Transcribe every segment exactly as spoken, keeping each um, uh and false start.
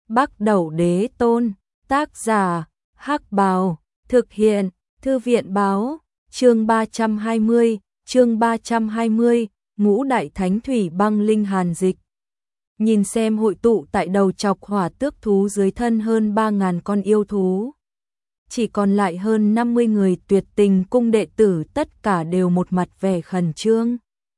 Bắc Đẩu Đế Tôn, tác giả, Hắc Bào, thực hiện, Thư viện báo, chương ba trăm hai mươi, chương ba trăm hai mươi, Ngũ Đại Thánh Thủy Băng Linh Hàn Dịch. Nhìn xem hội tụ tại đầu chọc hỏa tước thú dưới thân hơn ba nghìn con yêu thú. Chỉ còn lại hơn năm mươi người Tuyệt Tình cung đệ tử, tất cả đều một mặt vẻ khẩn trương.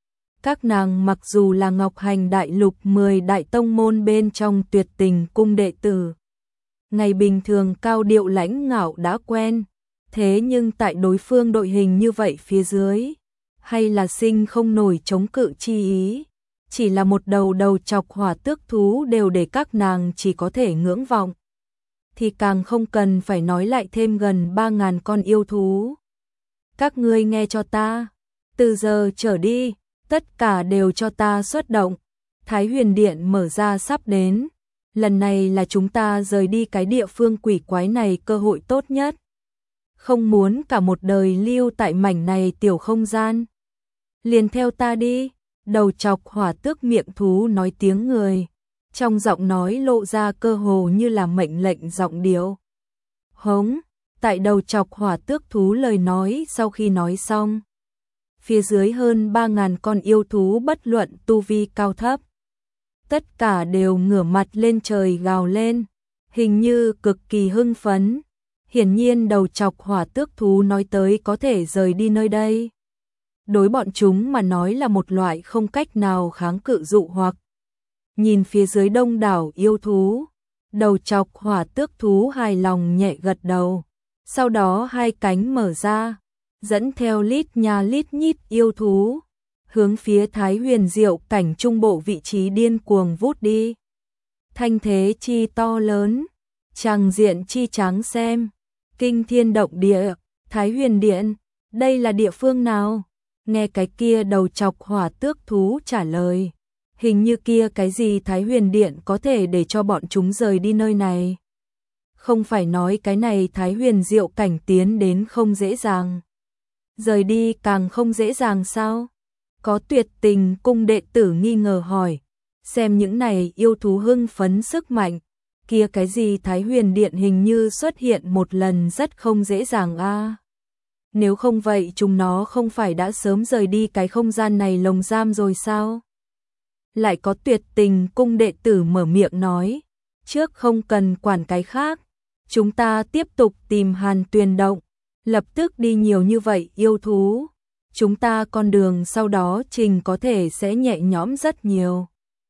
Các nàng mặc dù là Ngọc Hành Đại Lục mười đại tông môn bên trong Tuyệt Tình cung đệ tử, ngày bình thường cao điệu lãnh ngạo đã quen, thế nhưng tại đối phương đội hình như vậy phía dưới, hay là sinh không nổi chống cự chi ý, chỉ là một đầu đầu chọc hỏa tước thú đều để các nàng chỉ có thể ngưỡng vọng, thì càng không cần phải nói lại thêm gần ba nghìn con yêu thú. Các ngươi nghe cho ta, từ giờ trở đi, tất cả đều cho ta xuất động. Thái Huyền Điện mở ra sắp đến, lần này là chúng ta rời đi cái địa phương quỷ quái này cơ hội tốt nhất. Không muốn cả một đời lưu tại mảnh này tiểu không gian. Liền theo ta đi. Đầu chọc hỏa tước miệng thú nói tiếng người, trong giọng nói lộ ra cơ hồ như là mệnh lệnh giọng điệu. Hống, tại đầu chọc hỏa tước thú lời nói sau khi nói xong, phía dưới hơn ba nghìn con yêu thú bất luận tu vi cao thấp, tất cả đều ngửa mặt lên trời gào lên, hình như cực kỳ hưng phấn. Hiển nhiên đầu chọc hỏa tước thú nói tới có thể rời đi nơi đây, đối bọn chúng mà nói là một loại không cách nào kháng cự dụ hoặc. Nhìn phía dưới đông đảo yêu thú, đầu chọc hỏa tước thú hài lòng nhẹ gật đầu, sau đó hai cánh mở ra, dẫn theo lít nha lít nhít yêu thú, hướng phía Thái Huyền Diệu cảnh trung bộ vị trí điên cuồng vút đi. Thanh thế chi to lớn, tràng diện chi tráng xem, kinh thiên động địa. Thái Huyền Điện, đây là địa phương nào? Nghe cái kia đầu chọc hỏa tước thú trả lời, hình như kia cái gì Thái Huyền Điện có thể để cho bọn chúng rời đi nơi này. Không phải nói cái này Thái Huyền Diệu cảnh tiến đến không dễ dàng, rời đi càng không dễ dàng sao? Có Tuyệt Tình cung đệ tử nghi ngờ hỏi, xem những này yêu thú hưng phấn sức mạnh, kia cái gì Thái Huyền Điện hình như xuất hiện một lần rất không dễ dàng a. À. Nếu không vậy chúng nó không phải đã sớm rời đi cái không gian này lồng giam rồi sao? Lại có Tuyệt Tình cung đệ tử mở miệng nói, trước không cần quản cái khác, chúng ta tiếp tục tìm Hàn Tuyền Động, lập tức đi nhiều như vậy yêu thú, chúng ta con đường sau đó trình có thể sẽ nhẹ nhõm rất nhiều.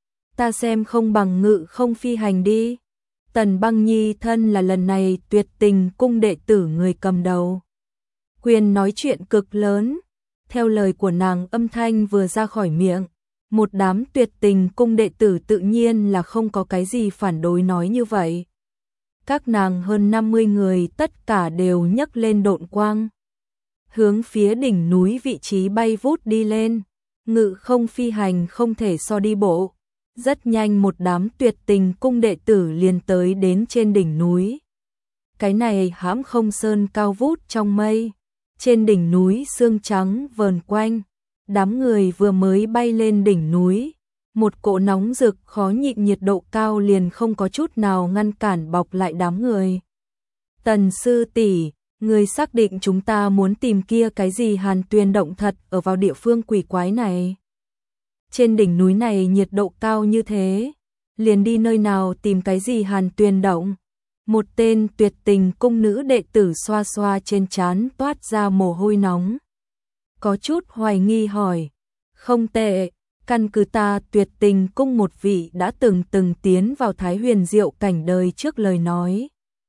Ta xem không bằng ngự không phi hành đi. Tần Băng Nhi thân là lần này Tuyệt Tình cung đệ tử người cầm đầu, quyền nói chuyện cực lớn. Theo lời của nàng âm thanh vừa ra khỏi miệng, một đám Tuyệt Tình cung đệ tử tự nhiên là không có cái gì phản đối nói như vậy. Các nàng hơn năm mươi người tất cả đều nhấc lên độn quang, hướng phía đỉnh núi vị trí bay vút đi lên. Ngự không phi hành không thể so đi bộ. Rất nhanh một đám Tuyệt Tình cung đệ tử liền tới đến trên đỉnh núi. Cái này hãm không sơn cao vút trong mây, trên đỉnh núi sương trắng vờn quanh. Đám người vừa mới bay lên đỉnh núi, một cỗ nóng rực khó nhịn nhiệt độ cao liền không có chút nào ngăn cản bọc lại đám người. Tần sư tỷ, người xác định chúng ta muốn tìm kia cái gì Hàn Tuyền Động thật ở vào địa phương quỷ quái này? Trên đỉnh núi này nhiệt độ cao như thế, liền đi nơi nào tìm cái gì Hàn Tuyền Động? Một tên Tuyệt Tình cung nữ đệ tử xoa xoa trên trán toát ra mồ hôi nóng, có chút hoài nghi hỏi. Không tệ, căn cứ ta Tuyệt Tình cung một vị đã từng từng tiến vào Thái Huyền Diệu cảnh đời trước lời nói,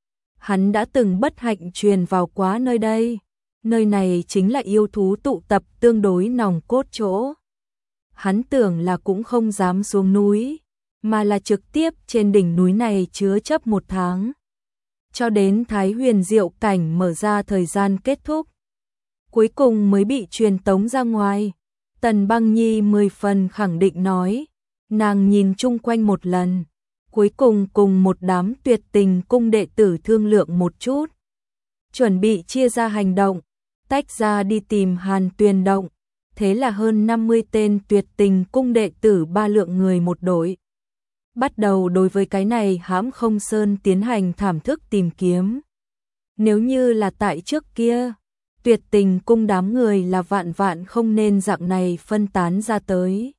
hắn đã từng bất hạnh truyền vào quá nơi đây. Nơi này chính là yêu thú tụ tập tương đối nòng cốt chỗ. Hắn tưởng là cũng không dám xuống núi, mà là trực tiếp trên đỉnh núi này chứa chấp một tháng, cho đến Thái Huyền Diệu cảnh mở ra thời gian kết thúc, cuối cùng mới bị truyền tống ra ngoài. Tần Băng Nhi mười phần khẳng định nói, nàng nhìn chung quanh một lần, cuối cùng cùng một đám Tuyệt Tình cung đệ tử thương lượng một chút, chuẩn bị chia ra hành động, tách ra đi tìm Hàn Tuyền Động. Thế là hơn năm mươi tên Tuyệt Tình cung đệ tử ba lượng người một đội, bắt đầu đối với cái này hãm không sơn tiến hành thảm thức tìm kiếm. Nếu như là tại trước kia, Tuyệt Tình cung đám người là vạn vạn không nên dạng này phân tán ra tới.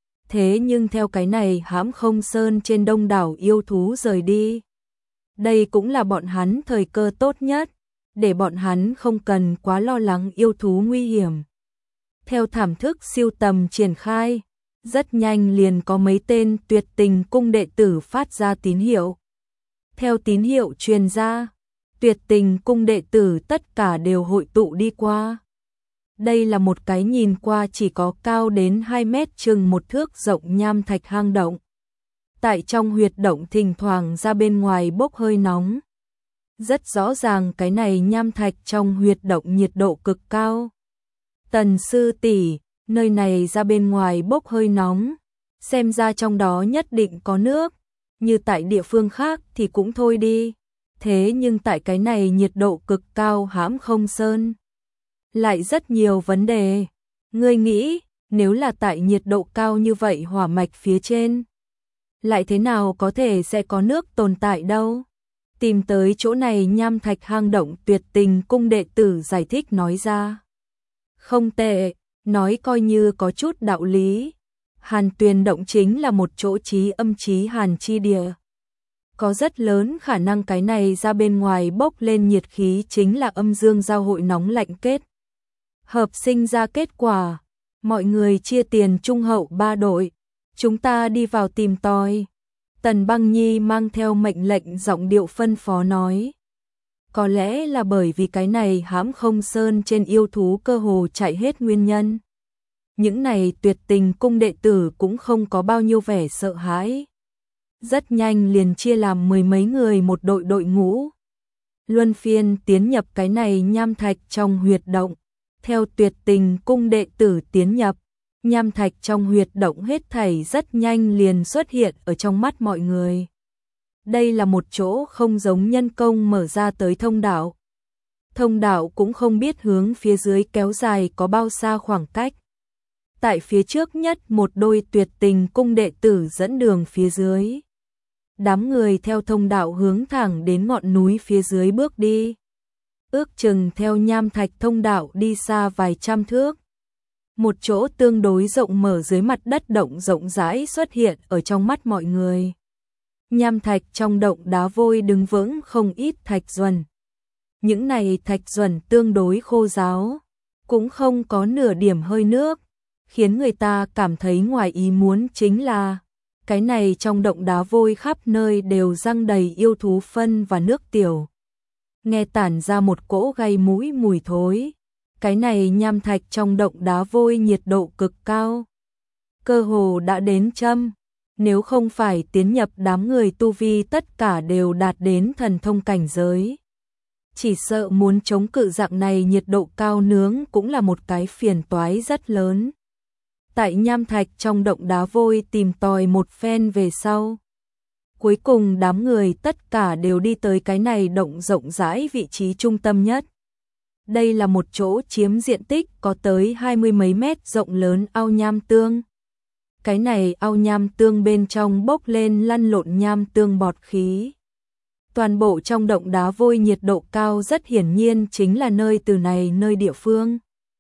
Thế nhưng theo cái này hãm không sơn trên đông đảo yêu thú rời đi. Đây cũng là bọn hắn thời cơ tốt nhất, để bọn hắn không cần quá lo lắng yêu thú nguy hiểm. Theo thảm thức siêu tầm triển khai, rất nhanh liền có mấy tên Tuyệt Tình cung đệ tử phát ra tín hiệu. Theo tín hiệu truyền ra, Tuyệt Tình cung đệ tử tất cả đều hội tụ đi qua. Đây là một cái nhìn qua chỉ có cao đến hai mét chừng một thước rộng nham thạch hang động. Tại trong huyệt động thỉnh thoảng ra bên ngoài bốc hơi nóng. Rất rõ ràng cái này nham thạch trong huyệt động nhiệt độ cực cao. Tần sư tỷ, nơi này ra bên ngoài bốc hơi nóng, xem ra trong đó nhất định có nước, như tại địa phương khác thì cũng thôi đi. Thế nhưng tại cái này nhiệt độ cực cao hãm không sơn, lại rất nhiều vấn đề. Ngươi nghĩ, nếu là tại nhiệt độ cao như vậy hỏa mạch phía trên, lại thế nào có thể sẽ có nước tồn tại đâu? Tìm tới chỗ này nham thạch hang động Tuyệt Tình cung đệ tử giải thích nói ra. Không tệ, nói coi như có chút đạo lý. Hàn Tuyền động chính là một chỗ chí âm chí hàn chi địa. Có rất lớn khả năng cái này ra bên ngoài bốc lên nhiệt khí chính là âm dương giao hội nóng lạnh kết hợp sinh ra kết quả. Mọi người chia tiền trung hậu ba đội, chúng ta đi vào tìm tòi. Tần Băng Nhi mang theo mệnh lệnh giọng điệu phân phó nói. Có lẽ là bởi vì cái này hãm không sơn trên yêu thú cơ hồ chạy hết nguyên nhân. Những này Tuyệt Tình cung đệ tử cũng không có bao nhiêu vẻ sợ hãi. Rất nhanh liền chia làm mười mấy người một đội đội ngũ. Luân phiên tiến nhập cái này nham thạch trong huyệt động. Theo Tuyệt Tình cung đệ tử tiến nhập, nham thạch trong huyệt động hết thảy rất nhanh liền xuất hiện ở trong mắt mọi người. Đây là một chỗ không giống nhân công mở ra tới thông đạo. Thông đạo cũng không biết hướng phía dưới kéo dài có bao xa khoảng cách. Tại phía trước nhất một đôi Tuyệt Tình cung đệ tử dẫn đường phía dưới. Đám người theo thông đạo hướng thẳng đến ngọn núi phía dưới bước đi. Ước chừng theo nham thạch thông đạo đi xa vài trăm thước. Một chỗ tương đối rộng mở dưới mặt đất động rộng rãi xuất hiện ở trong mắt mọi người. Nham thạch trong động đá vôi đứng vững không ít thạch duẩn. Những này thạch duẩn tương đối khô ráo, cũng không có nửa điểm hơi nước, khiến người ta cảm thấy ngoài ý muốn chính là cái này trong động đá vôi khắp nơi đều răng đầy yêu thú phân và nước tiểu. Nghe tản ra một cỗ gây mũi mùi thối. Cái này nham thạch trong động đá vôi nhiệt độ cực cao. Cơ hồ đã đến trăm. Nếu không phải tiến nhập đám người tu vi tất cả đều đạt đến thần thông cảnh giới. Chỉ sợ muốn chống cự dạng này nhiệt độ cao nướng cũng là một cái phiền toái rất lớn. Tại nham thạch trong động đá vôi tìm tòi một phen về sau. Cuối cùng đám người tất cả đều đi tới cái này động rộng rãi vị trí trung tâm nhất. Đây là một chỗ chiếm diện tích có tới hai mươi mấy mét rộng lớn ao nham tương. Cái này ao nham tương bên trong bốc lên lăn lộn nham tương bọt khí. Toàn bộ trong động đá vôi nhiệt độ cao rất hiển nhiên chính là nơi từ này nơi địa phương.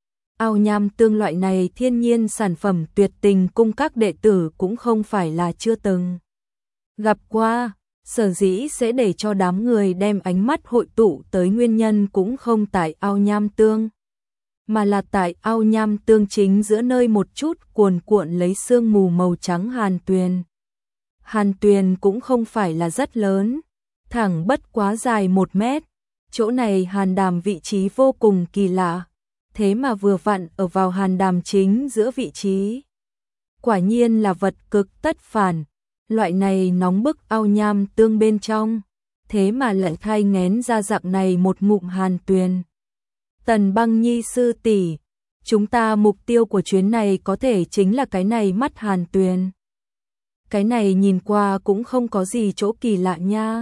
Ao nham tương loại này thiên nhiên sản phẩm Tuyệt Tình cung các đệ tử cũng không phải là chưa từng gặp qua, sở dĩ sẽ để cho đám người đem ánh mắt hội tụ tới nguyên nhân cũng không tại ao nham tương, mà là tại ao nham tương chính giữa nơi một chút cuồn cuộn lấy sương mù màu trắng hàn tuyền. Hàn tuyền cũng không phải là rất lớn, thẳng bất quá dài một mét, chỗ này hàn đàm vị trí vô cùng kỳ lạ, thế mà vừa vặn ở vào hàn đàm chính giữa vị trí. Quả nhiên là vật cực tất phản. Loại này nóng bức ao nham tương bên trong, thế mà lại thai nghén ra dạng này một ngụm hàn tuyền. Tần Băng Nhi sư tỷ, chúng ta mục tiêu của chuyến này có thể chính là cái này mắt hàn tuyền. Cái này nhìn qua cũng không có gì chỗ kỳ lạ nha.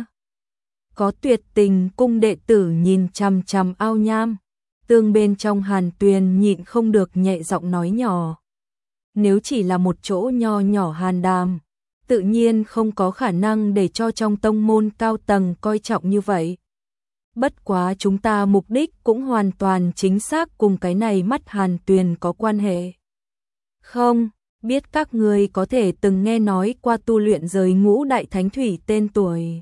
Có Tuyệt Tình cung đệ tử nhìn chằm chằm ao nham tương bên trong hàn tuyền nhịn không được nhẹ giọng nói nhỏ. Nếu chỉ là một chỗ nho nhỏ hàn đàm, tự nhiên không có khả năng để cho trong tông môn cao tầng coi trọng như vậy. Bất quá chúng ta mục đích cũng hoàn toàn chính xác cùng cái này mắt Hàn Tuyền có quan hệ. Không, biết các người có thể từng nghe nói qua tu luyện giới ngũ đại thánh thủy tên tuổi.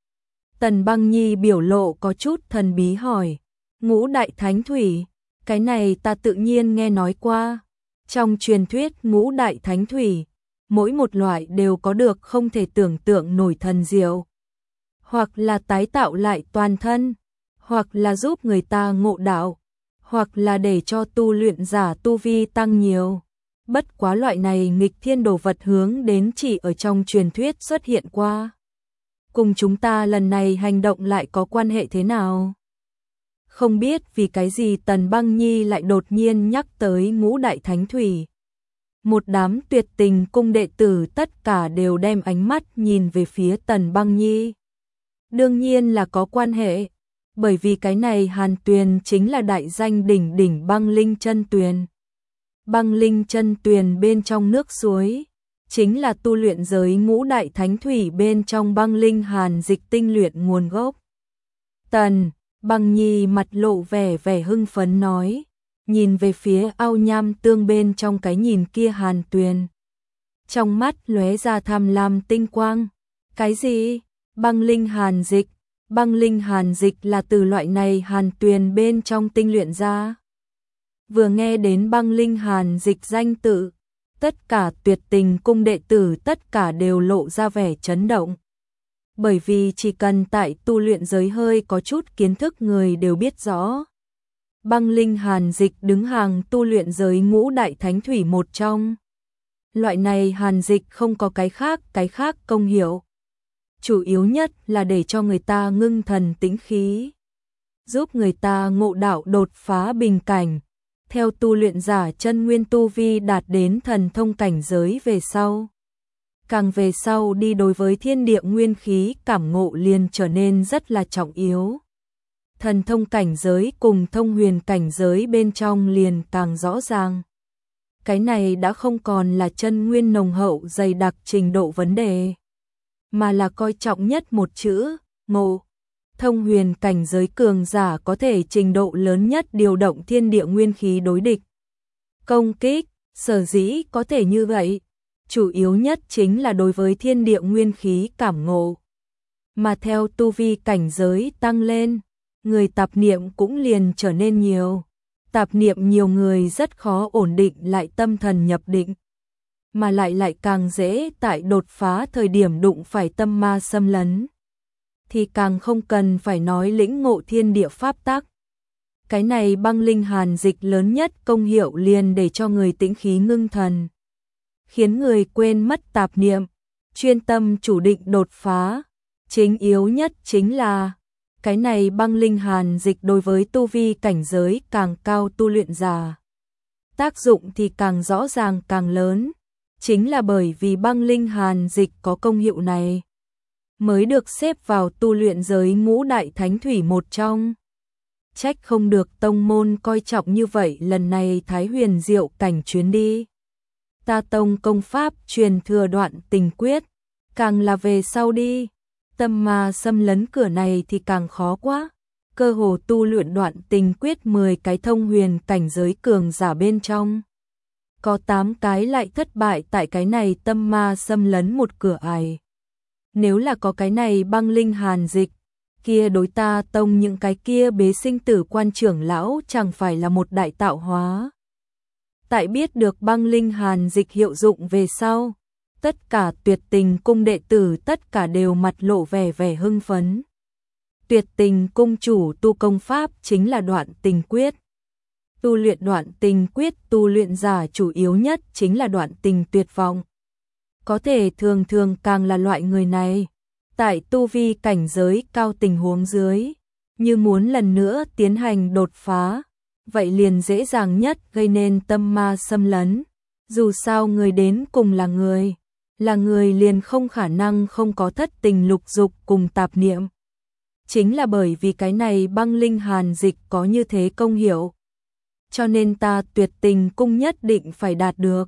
Tần Băng Nhi biểu lộ có chút thần bí hỏi, ngũ đại thánh thủy, cái này ta tự nhiên nghe nói qua. Trong truyền thuyết ngũ đại thánh thủy, mỗi một loại đều có được không thể tưởng tượng nổi thần diệu. Hoặc là tái tạo lại toàn thân, hoặc là giúp người ta ngộ đạo, hoặc là để cho tu luyện giả tu vi tăng nhiều. Bất quá loại này nghịch thiên đồ vật hướng đến chỉ ở trong truyền thuyết xuất hiện qua. Cùng chúng ta lần này hành động lại có quan hệ thế nào? Không biết vì cái gì Tần Băng Nhi lại đột nhiên nhắc tới ngũ đại thánh thủy. Một đám tuyệt tình cung đệ tử tất cả đều đem ánh mắt nhìn về phía Tần Băng Nhi. Đương nhiên là có quan hệ, bởi vì cái này Hàn Tuyền chính là đại danh đỉnh đỉnh băng linh chân tuyền. Băng linh chân tuyền bên trong nước suối, chính là tu luyện giới ngũ đại thánh thủy bên trong băng linh hàn dịch tinh luyện nguồn gốc. Tần Băng Nhi mặt lộ vẻ vẻ hưng phấn nói, nhìn về phía ao nham tương bên trong cái nhìn kia Hàn Tuyền. Trong mắt lóe ra tham lam tinh quang. Cái gì? Băng linh hàn dịch? Băng linh hàn dịch là từ loại này Hàn Tuyền bên trong tinh luyện ra. Vừa nghe đến băng linh hàn dịch danh tự, tất cả tuyệt tình cung đệ tử tất cả đều lộ ra vẻ chấn động. Bởi vì chỉ cần tại tu luyện giới hơi có chút kiến thức người đều biết rõ. Băng linh hàn dịch đứng hàng tu luyện giới ngũ đại thánh thủy một trong. Loại này hàn dịch không có cái khác, cái khác công hiệu. Chủ yếu nhất là để cho người ta ngưng thần tĩnh khí, giúp người ta ngộ đạo đột phá bình cảnh. Theo tu luyện giả chân nguyên tu vi đạt đến thần thông cảnh giới về sau. Càng về sau đi đối với thiên địa nguyên khí cảm ngộ liền trở nên rất là trọng yếu. Thần thông cảnh giới cùng thông huyền cảnh giới bên trong liền càng rõ ràng. Cái này đã không còn là chân nguyên nồng hậu dày đặc trình độ vấn đề, mà là coi trọng nhất một chữ, ngộ. Thông huyền cảnh giới cường giả có thể trình độ lớn nhất điều động thiên địa nguyên khí đối địch. Công kích, sở dĩ có thể như vậy, chủ yếu nhất chính là đối với thiên địa nguyên khí cảm ngộ. Mà theo tu vi cảnh giới tăng lên, người tạp niệm cũng liền trở nên nhiều. Tạp niệm nhiều người rất khó ổn định lại tâm thần nhập định, mà lại lại càng dễ tại đột phá thời điểm đụng phải tâm ma xâm lấn. Thì càng không cần phải nói lĩnh ngộ thiên địa pháp tắc. Cái này băng linh hàn dịch lớn nhất công hiệu liền để cho người tĩnh khí ngưng thần, khiến người quên mất tạp niệm, chuyên tâm chủ định đột phá. Chính yếu nhất chính là cái này băng linh hàn dịch đối với tu vi cảnh giới càng cao tu luyện giả, tác dụng thì càng rõ ràng càng lớn. Chính là bởi vì băng linh hàn dịch có công hiệu này, mới được xếp vào tu luyện giới ngũ đại thánh thủy một trong. Trách không được tông môn coi trọng như vậy lần này Thái Huyền Diệu cảnh chuyến đi. Ta tông công pháp truyền thừa đoạn tình quyết, càng là về sau đi, tâm ma xâm lấn cửa này thì càng khó quá. Cơ hồ tu luyện đoạn tình quyết mười cái thông huyền cảnh giới cường giả bên trong, có tám cái lại thất bại tại cái này tâm ma xâm lấn một cửa ải. Nếu là có cái này băng linh hàn dịch, kia đối ta tông những cái kia bế sinh tử quan trưởng lão chẳng phải là một đại tạo hóa. Tại biết được băng linh hàn dịch hiệu dụng về sau, tất cả tuyệt tình cung đệ tử tất cả đều mặt lộ vẻ vẻ hưng phấn. Tuyệt tình cung chủ tu công pháp chính là đoạn tình quyết. Tu luyện đoạn tình quyết tu luyện giả chủ yếu nhất chính là đoạn tình tuyệt vọng. Có thể thường thường càng là loại người này, tại tu vi cảnh giới cao tình huống dưới, như muốn lần nữa tiến hành đột phá, vậy liền dễ dàng nhất gây nên tâm ma xâm lấn. Dù sao người đến cùng là người, là người liền không khả năng không có thất tình lục dục cùng tạp niệm. Chính là bởi vì cái này băng linh hàn dịch có như thế công hiệu, cho nên ta tuyệt tình cung nhất định phải đạt được.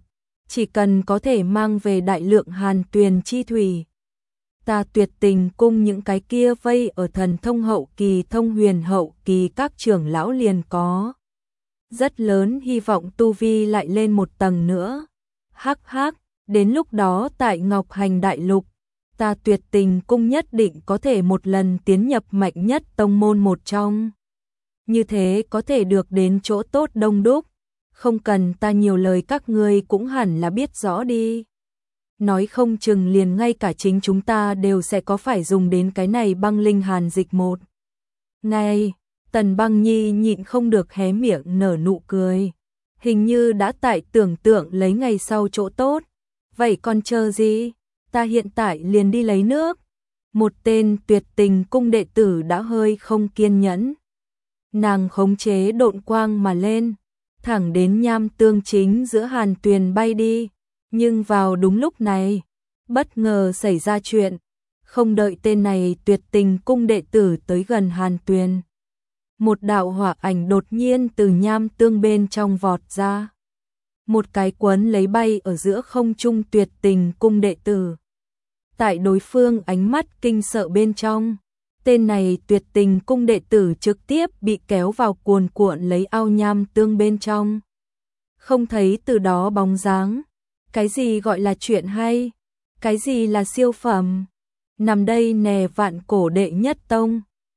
chỉ cần có thể mang về đại lượng hàn tuyền chi thủy. Ta Tuyệt Tình cung những cái kia vây ở thần thông hậu kỳ, thông huyền hậu kỳ các trưởng lão liền có rất lớn hy vọng tu vi lại lên một tầng nữa. Hắc hắc, đến lúc đó tại Ngọc Hành Đại Lục, ta Tuyệt Tình cung nhất định có thể một lần tiến nhập mạnh nhất tông môn một trong. Như thế có thể được đến chỗ tốt đông đúc, không cần ta nhiều lời các ngươi cũng hẳn là biết rõ đi. Nói không chừng liền ngay cả chính chúng ta đều sẽ có phải dùng đến cái này băng linh hàn dịch một ngày. Tần Băng Nhi nhịn không được hé miệng nở nụ cười, hình như đã tại tưởng tượng lấy ngày sau chỗ tốt. Vậy còn chờ gì? Ta hiện tại liền đi lấy nước. Một tên Tuyệt Tình cung đệ tử đã hơi không kiên nhẫn. Nàng khống chế độn quang mà lên, thẳng đến nham tương chính giữa hàn tuyền bay đi. Nhưng vào đúng lúc này, bất ngờ xảy ra chuyện, không đợi tên này Tuyệt Tình cung đệ tử tới gần hàn tuyền. Một đạo hỏa ảnh đột nhiên từ nham tương bên trong vọt ra. Một cái quấn lấy bay ở giữa không trung Tuyệt Tình cung đệ tử. Tại đối phương ánh mắt kinh sợ bên trong, tên này Tuyệt Tình cung đệ tử trực tiếp bị kéo vào cuồn cuộn lấy ao nham tương bên trong. Không thấy từ đó bóng dáng. Cái gì gọi là chuyện hay? Cái gì là siêu phẩm? Nằm đây nè vạn cổ đệ nhất tông.